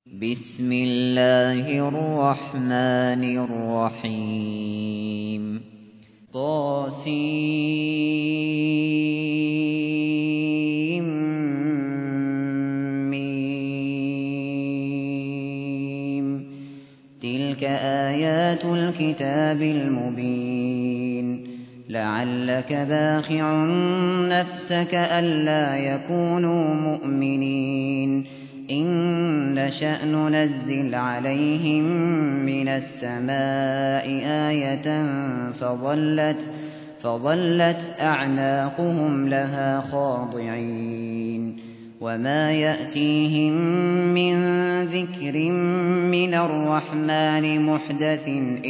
بسم الله الرحمن الرحيم طاسيم تلك آيات الكتاب المبين لعلك باخع نفسك ألا يكونوا مؤمنين إن نشأ ننزل عليهم من السماء آية فظلت أعناقهم لها خاضعين وما يأتيهم من ذكر من الرحمن محدث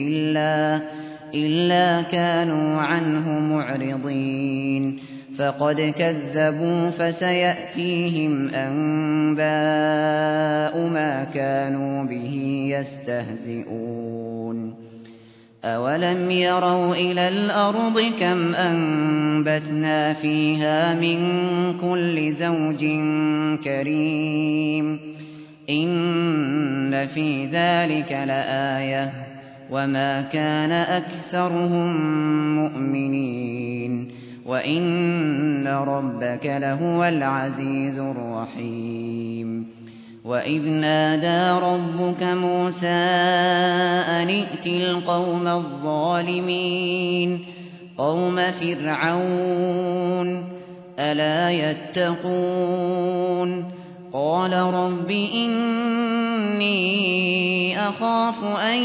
إلا كانوا عنه معرضين فقد كذبوا فسيأتيهم أنباء ما كانوا به يستهزئون أولم يروا إلى الأرض كم أنبتنا فيها من كل زوج كريم إن في ذلك لآية وما كان أكثرهم مؤمنين وإن ربك لهو العزيز الرحيم وإذ نادى ربك موسى أن ائت القوم الظالمين قوم فرعون ألا يتقون قال رب إني أخاف أن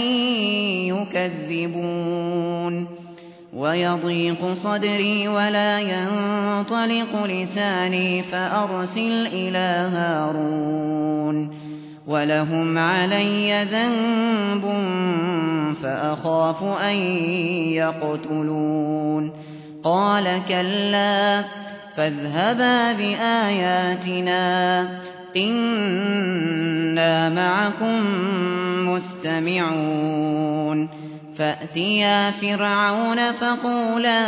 يكذبون ويضيق صدري ولا ينطلق لساني فأرسل إلى هارون ولهم علي ذنب فأخاف أن يقتلون قال كلا فاذهبا بآياتنا إنا معكم مستمعون فأتيا فرعون فقولا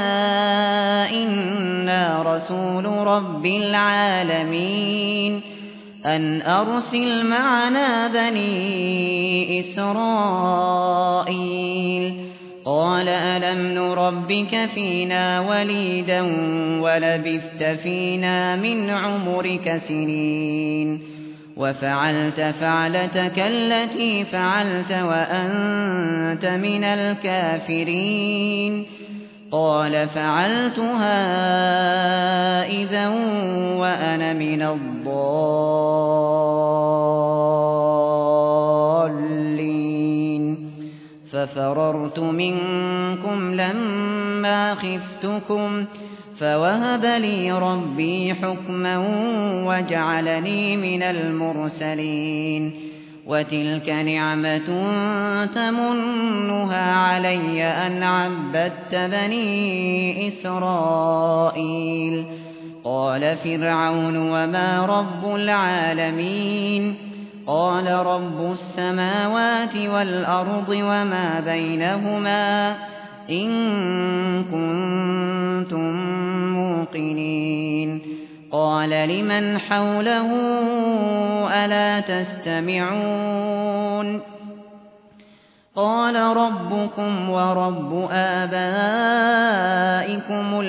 إنا رسول رب العالمين أن أرسل معنا بني إسرائيل قال ألم نربك فينا وليدا ولبثت فينا من عمرك سنين وفعلت فعلتك التي فعلت وأنت من الكافرين قال فعلتها إذا وأنا من الضالين ففررت منكم لما خفتكم فوهب لي ربي حكما وجعلني من المرسلين وتلك نعمة تمنها علي أن عبدت بني إسرائيل قال فرعون وما رب العالمين قال رب السماوات والأرض وما بينهما إن كنتم موقنين قال لمن حوله ألا تستمعون قال ربكم ورب آبائكم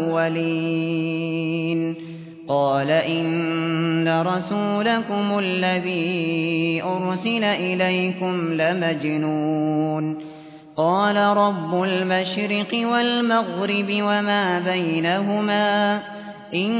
الأولين قال إن رسولكم الذي أرسل إليكم لمجنون قال رب المشرق والمغرب وما بينهما إن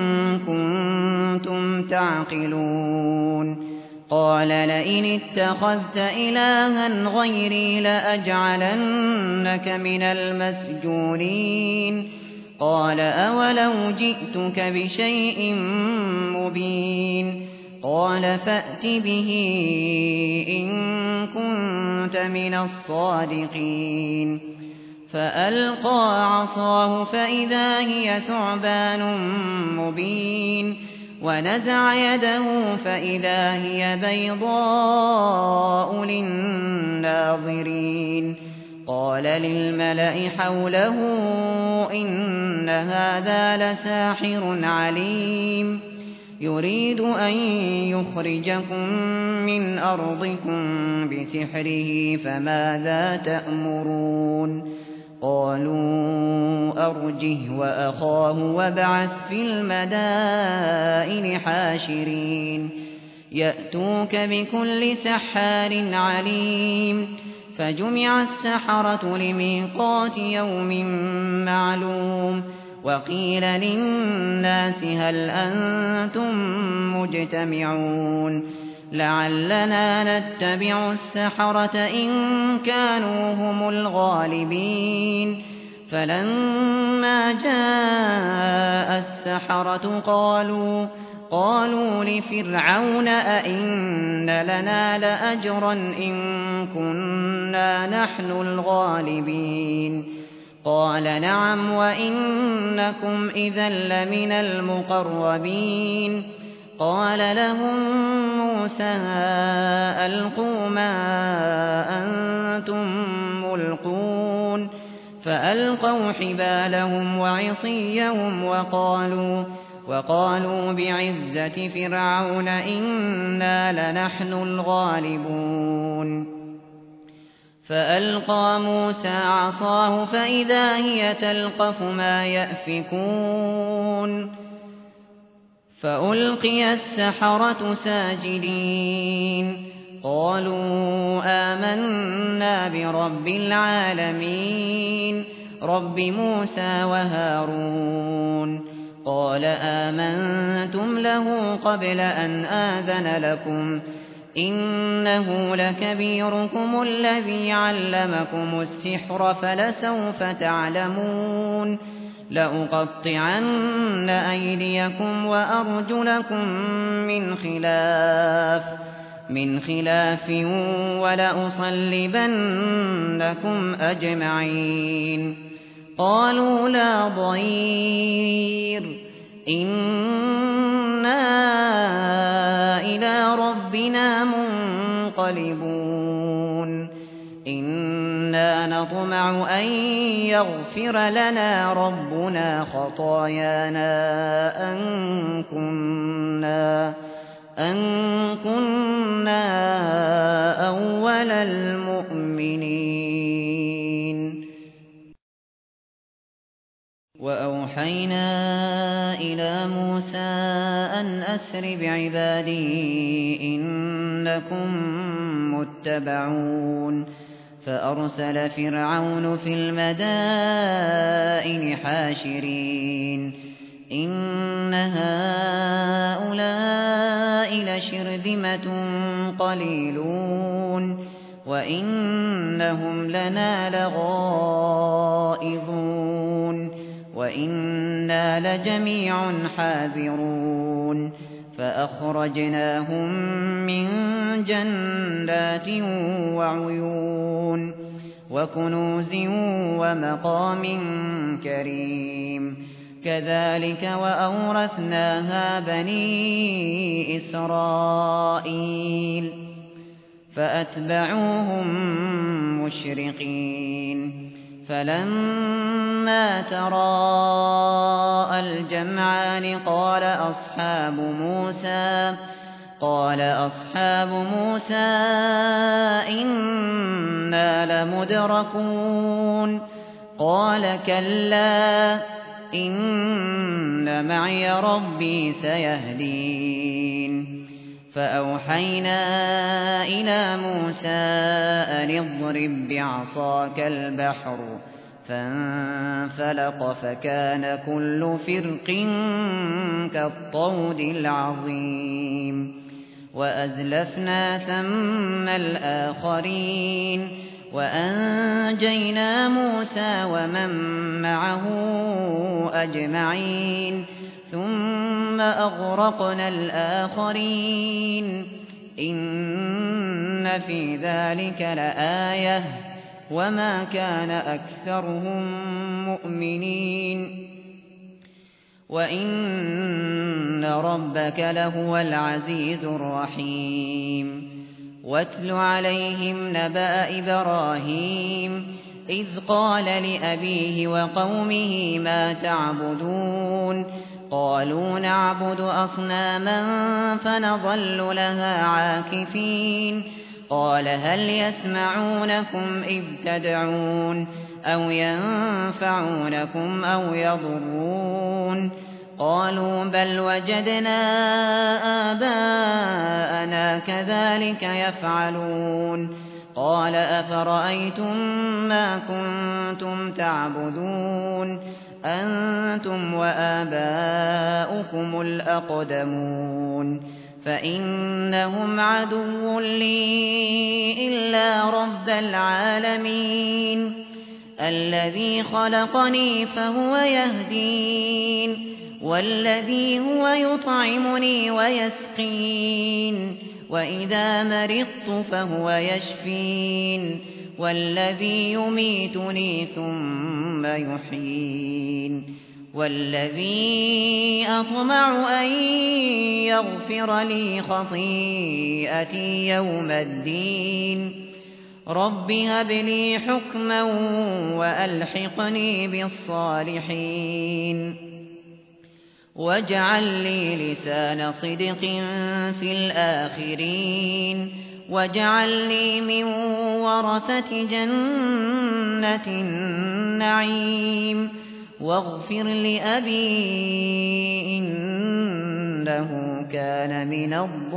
كنتم تعقلون قال لئن اتخذت إلها غيري لأجعلنك من المسجونين قال أولو جئتك بشيء مبين قال فأت به إن كنت من الصادقين فألقى عصاه فإذا هي ثعبان مبين ونزع يده فإذا هي بيضاء للناظرين قال للملأ حوله إن هذا لساحر عليم يريد أن يخرجكم من أرضكم بسحره فماذا تأمرون قالوا أرجه وأخاه وابعث في المدائن حاشرين يأتوك بكل سحار عليم فجمع السحرة لميقات يوم معلوم وقيل للناس هل أنتم مجتمعون لعلنا نتبع السحرة إن كانوا هم الغالبين فلما جاء السحرة قالوا لفرعون أئن لنا لأجرا إن كنا نحن الغالبين قال نعم وإنكم إذا لمن المقربين قال لهم موسى ألقوا ما أنتم ملقون فألقوا حبالهم وعصيهم وقالوا بعزة فرعون إنا لنحن الغالبون فألقى موسى عصاه فإذا هي تلقف ما يأفكون فألقي السحرة ساجدين قالوا آمنا برب العالمين رب موسى وهارون قال آمنتم له قبل أن آذن لكم إنه لكبيركم الذي علمكم السحر فلسوف تعلمون لأقطعن أيديكم وأرجلكم من خلاف ولأصلبنكم أجمعين قالوا لا ضير إنا إلى ربنا منقلبون إنا نطمع أن يغفر لنا ربنا خطايانا أن كنا أول المؤمنين وأوحينا إلى موسى أن أسر بعبادي إنكم متبعون فأرسل فرعون في المدائن حاشرين إن هؤلاء لشرذمة قليلون وإنهم لنا لغائظون وإنا لجميع حاذرون فأخرجناهم من جنات وعيون وكنوز ومقام كريم كذلك وأورثناها بني إسرائيل فأتبعوهم مشرقين فلما تراءى الجمعان قال أصحاب موسى إنا لمدركون قال كلا إن معي ربي سيهدين فأوحينا إلى موسى أن اضرب بعصاك البحر فانفلق فكان كل فرق كالطود العظيم وأزلفنا ثم الآخرين وأنجينا موسى ومن معه أجمعين ثم أغرقنا الآخرين إن في ذلك لآية وما كان أكثرهم مؤمنين وإن ربك لهو العزيز الرحيم واتل عليهم نبأ إبراهيم إذ قال لأبيه وقومه ما تعبدون قالوا نعبد أصناما فنظل لها عاكفين قال هل يسمعونكم إذ تدعون أو ينفعونكم أو يضرون قالوا بل وجدنا آباءنا كذلك يفعلون قال أفرأيتم ما كنتم تعبدون أنتم وآباؤكم الأقدمون فإنهم عدو لي إلا رب العالمين الذي خلقني فهو يهدين والذي هو يطعمني ويسقين وإذا مرضت فهو يشفين والذي يميتني ثم يحيين والذي أطمع أن يغفر لي خطيئتي يوم الدين رب هب لي حكما وألحقني بالصالحين واجعل لي لسان صدق في الآخرين واجعلني من ورثة جنة النعيم واغفر لأبي إنه كان من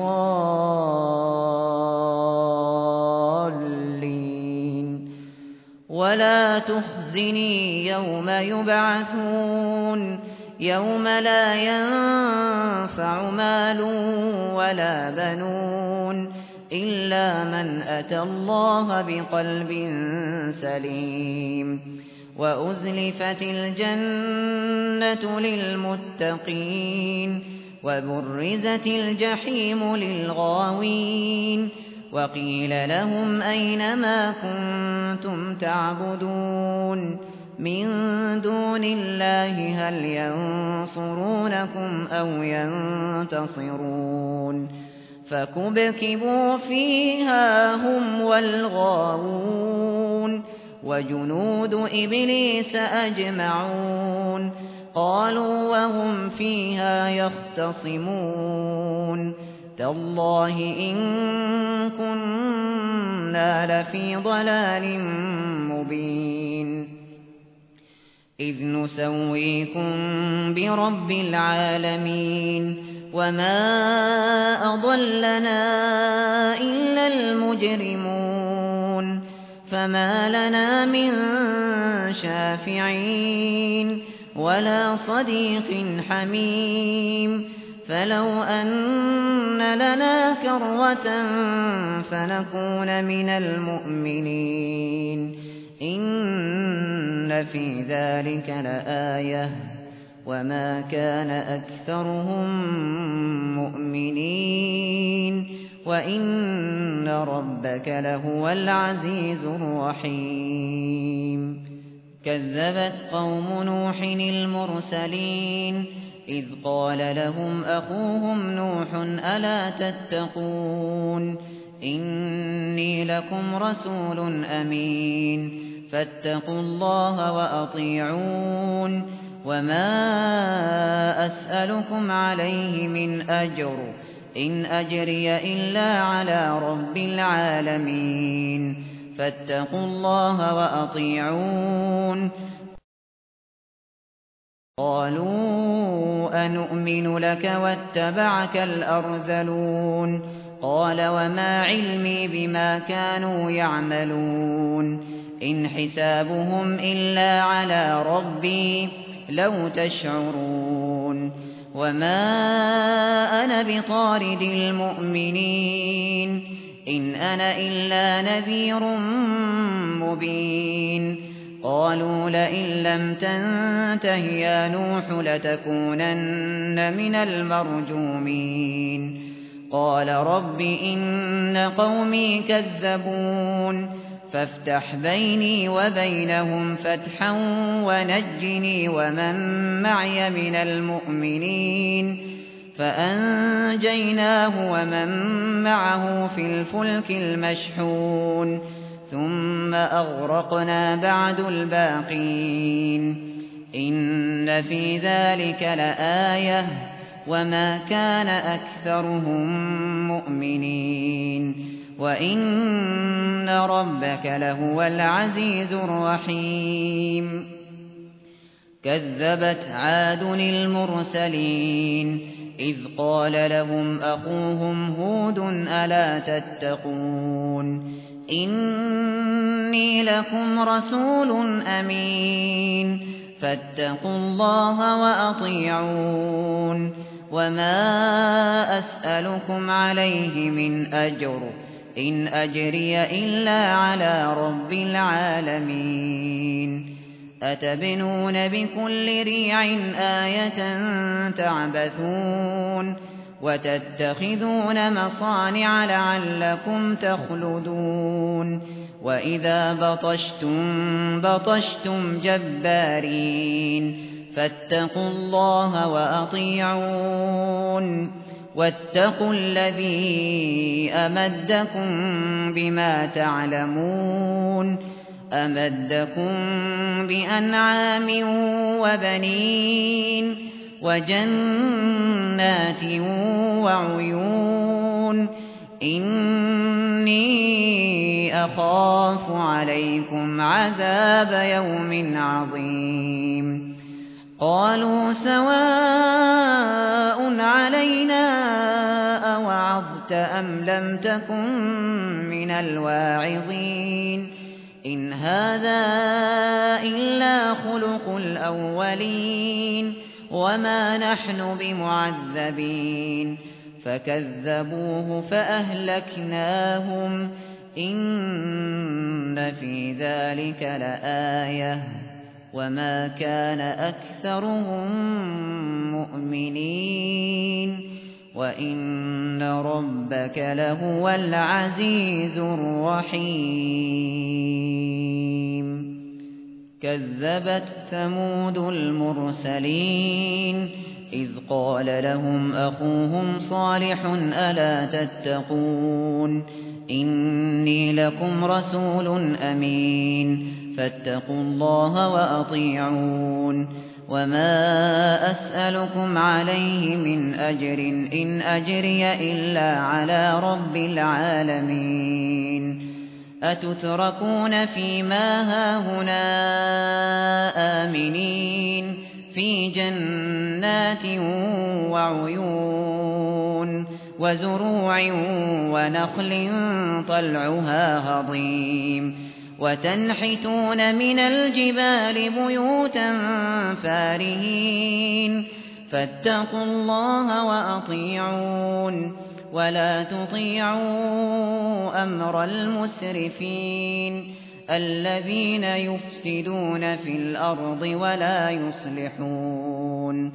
الضالين ولا تخزني يوم يبعثون يوم لا ينفع مال ولا بنون إلا من أتى الله بقلب سليم وأزلفت الجنة للمتقين وبرزت الجحيم للغاوين وقيل لهم أين ما كنتم تعبدون من دون الله هل ينصرونكم أو ينتصرون فكبكبوا فيها هم والغاوون وجنود إبليس أجمعون قالوا وهم فيها يختصمون تالله إن كنا لفي ضلال مبين إذ نسويكم برب العالمين وما أضلنا إلا المجرمون فما لنا من شافعين ولا صديق حميم فلو أن لنا كرة فنكون من المؤمنين إن في ذلك لآية وما كان أكثرهم مؤمنين وإن ربك لهو العزيز الرحيم كذبت قوم نوح المرسلين إذ قال لهم أخوهم نوح ألا تتقون إني لكم رسول أمين فاتقوا الله وأطيعون وما أسألكم عليه من أجر إن أجري إلا على رب العالمين فاتقوا الله وأطيعون قالوا أنؤمن لك واتبعك الأرذلون قال وما علمي بما كانوا يعملون إن حسابهم إلا على ربي لو تشعرون وما أنا بطارد المؤمنين إن أنا إلا نذير مبين قالوا لئن لم تنته يا نوح لتكونن من المرجومين قال رب إن قومي كذبون فافتح بيني وبينهم فتحا ونجني ومن معي من المؤمنين فأنجيناه ومن معه في الفلك المشحون ثم أغرقنا بعد الباقين إن في ذلك لآية وما كان أكثرهم مؤمنين وإن ربك لهو العزيز الرحيم كذبت عاد المرسلين إذ قال لهم أخوهم هود ألا تتقون إني لكم رسول أمين فاتقوا الله وأطيعون وما أسألكم عليه من أجر إن أجري إلا على رب العالمين أتبنون بكل ريع آية تعبثون وتتخذون مصانع لعلكم تخلدون وإذا بطشتم جبارين فاتقوا الله وأطيعون واتقوا الذي أمدكم بما تعلمون أمدكم بأنعام وبنين وجنات وعيون إني أخاف عليكم عذاب يوم عظيم قالوا سواء علينا أوعظت أم لم تكن من الواعظين إن هذا إلا خلق الأولين وما نحن بمعذبين فكذبوه فأهلكناهم إن في ذلك لآية وما كان أكثرهم مؤمنين وإن ربك لهو العزيز الرحيم كذبت ثمود المرسلين إذ قال لهم أخوهم صالح ألا تتقون إني لكم رسول أمين فاتقوا الله وأطيعون وما أسألكم عليه من أجر إن أجري إلا على رب العالمين أتتركون فيما هاهنا آمنين في جنات وعيون وزروع ونخل طلعها هضيم وتنحتون من الجبال بيوتا فارهين فاتقوا الله وأطيعون ولا تطيعوا أمر المسرفين الذين يفسدون في الأرض ولا يصلحون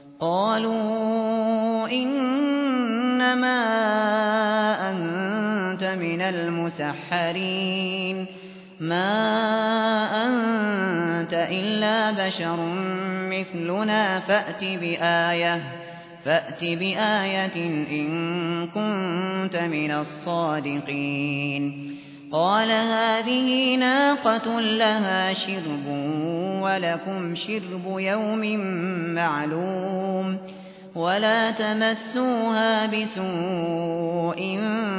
قالوا إنما أنت من المسحرين ما أنت إلا بشر مثلنا فأت بآية إن كنت من الصادقين قال هذه ناقة لها شرب ولكم شرب يوم معلوم ولا تمسوها بسوء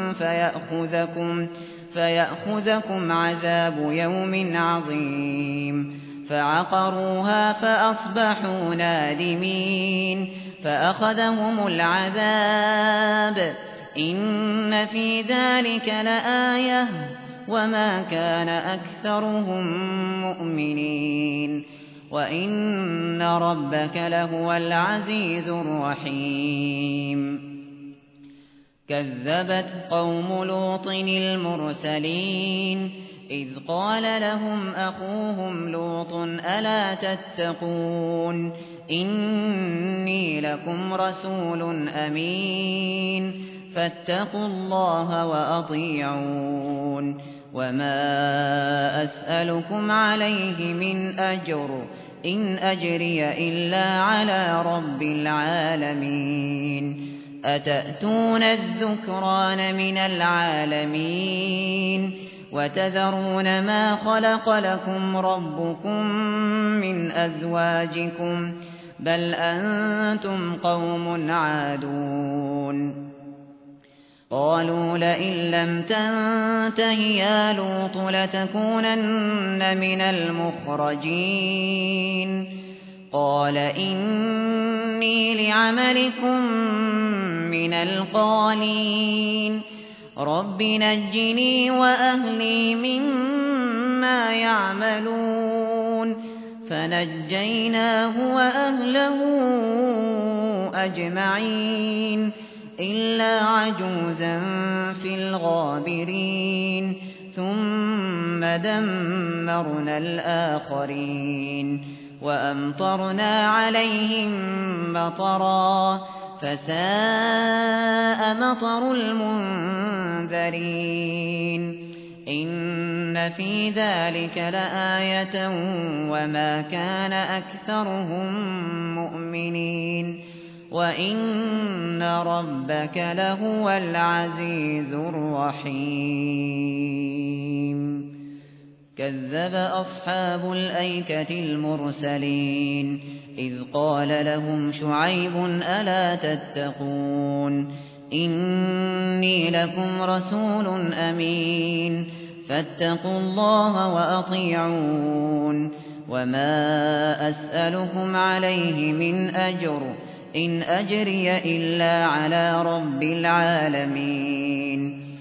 فيأخذكم عذاب يوم عظيم فعقروها فأصبحوا نادمين فأخذهم العذاب إن في ذلك لآية وما كان أكثرهم مؤمنين وإن ربك لهو العزيز الرحيم كذبت قوم لوط المرسلين إذ قال لهم أخوهم لوط ألا تتقون إني لكم رسول أمين فاتقوا الله وأطيعون وما أسألكم عليه من أجر إن أجري إلا على رب العالمين أتأتون الذكران من العالمين وتذرون ما خلق لكم ربكم من أزواجكم بل أنتم قوم عادون قالوا لئن لم تنته يا لوط لتكونن من المخرجين قال إني لعملكم من القالين رب نجني وأهلي مما يعملون فنجيناه وأهله أجمعين إلا عجوزا في الغابرين ثم دمرنا الآخرين وأمطرنا عليهم مطرا فساء مطر المنذرين إن في ذلك لآية وما كان أكثرهم مؤمنين وإن ربك لهو العزيز الرحيم كذب أصحاب الأيكة المرسلين إذ قال لهم شعيب ألا تتقون إني لكم رسول أمين فاتقوا الله وأطيعون وما أسألكم عليه من أجر إن أجري إلا على رب العالمين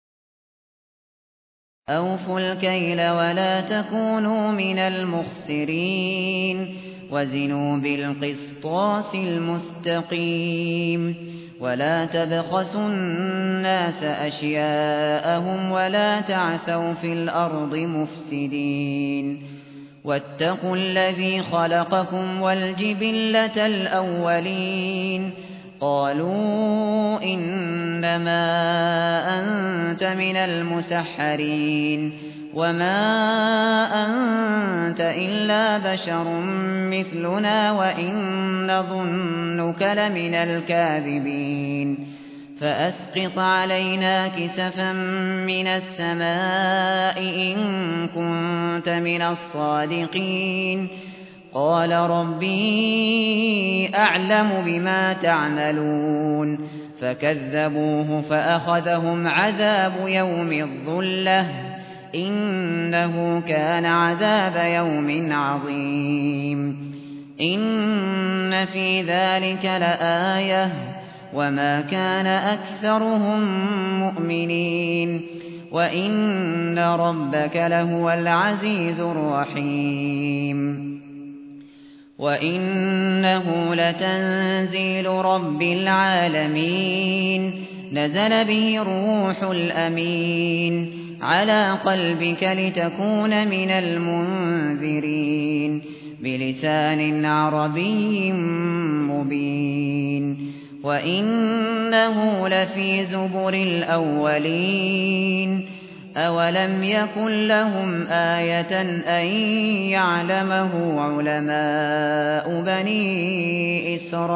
أوفوا الكيل ولا تكونوا من المخسرين وزنوا بالقسطاس المستقيم ولا تبخسوا الناس أشياءهم ولا تعثوا في الأرض مفسدين واتقوا الذي خلقكم والجبلة الأولين قالوا إنما أنت من المسحرين وما أنت إلا بشر مثلنا وإن نظنك لمن الكاذبين فأسقط علينا كسفا من السماء إن كنت من الصادقين قال ربي أعلم بما تعملون فكذبوه فأخذهم عذاب يوم الظلة إنه كان عذاب يوم عظيم إن في ذلك لآية وما كان أكثرهم مؤمنين وإن ربك لهو العزيز الرحيم وإنه لتنزيل رب العالمين نزل به الروح الأمين على قلبك لتكون من المنذرين بلسان عربي مبين وإنه لفي زبر الأولين أولم يكن لهم آية أن يعلمه علماء بني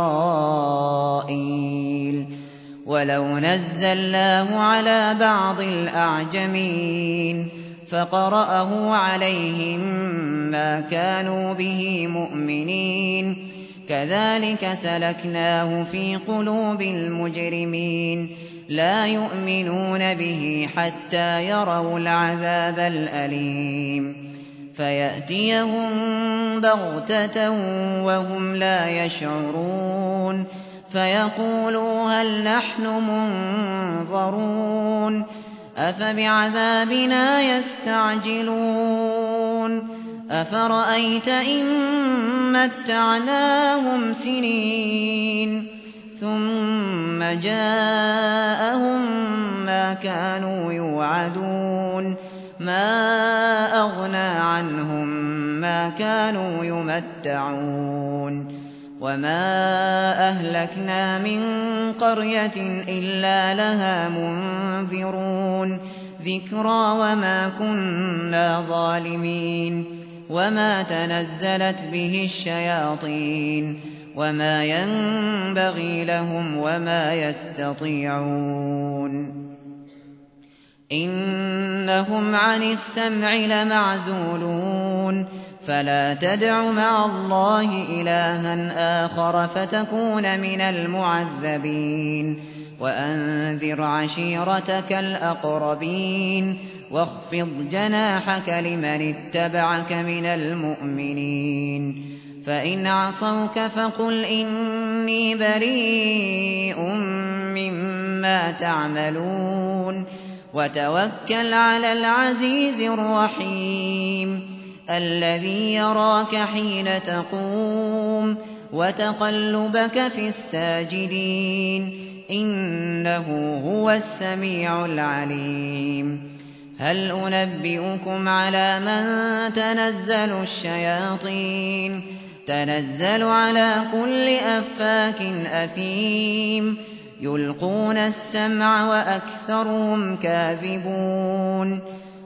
إسرائيل ولو نزلناه على بعض الأعجمين فقرأه عليهم ما كانوا به مؤمنين كذلك سلكناه في قلوب المجرمين لا يؤمنون به حتى يروا العذاب الأليم فيأتيهم بغتة وهم لا يشعرون فيقولوا هل نحن منظرون أفبعذابنا يستعجلون أفرأيت إن متعناهم سنين ثم جاءهم ما كانوا يوعدون ما أغنى عنهم ما كانوا يمتعون وما أهلكنا من قرية إلا لها منذرون ذكرى وما كنا ظالمين وما تنزلت به الشياطين وما ينبغي لهم وما يستطيعون إن إنهم عن السمع لمعزولون فلا تدع مع الله إلها آخر فتكون من المعذبين وأنذر عشيرتك الأقربين واخفض جناحك لمن اتبعك من المؤمنين فإن عصوك فقل إني بريء مما تعملون وتوكل على العزيز الرحيم الذي يراك حين تقوم وتقلبك في الساجدين إنه هو السميع العليم هل أنبئكم على من تنزل الشياطين تنزل على كل أفاك أثيم يلقون السمع وأكثرهم كاذبون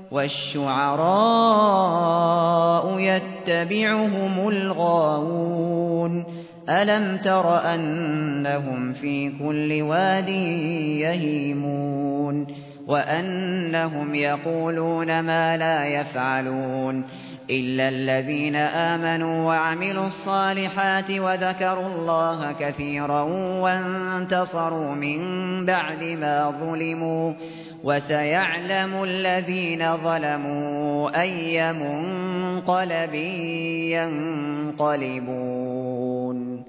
والشعراء يتبعهم الغاوون ألم تر أنهم في كل واد يهيمون وأنهم يقولون ما لا يفعلون إلا الذين آمنوا وعملوا الصالحات وذكروا الله كثيرا وانتصروا من بعد ما ظلموا وسيعلم الذين ظلموا أي منقلب ينقلبون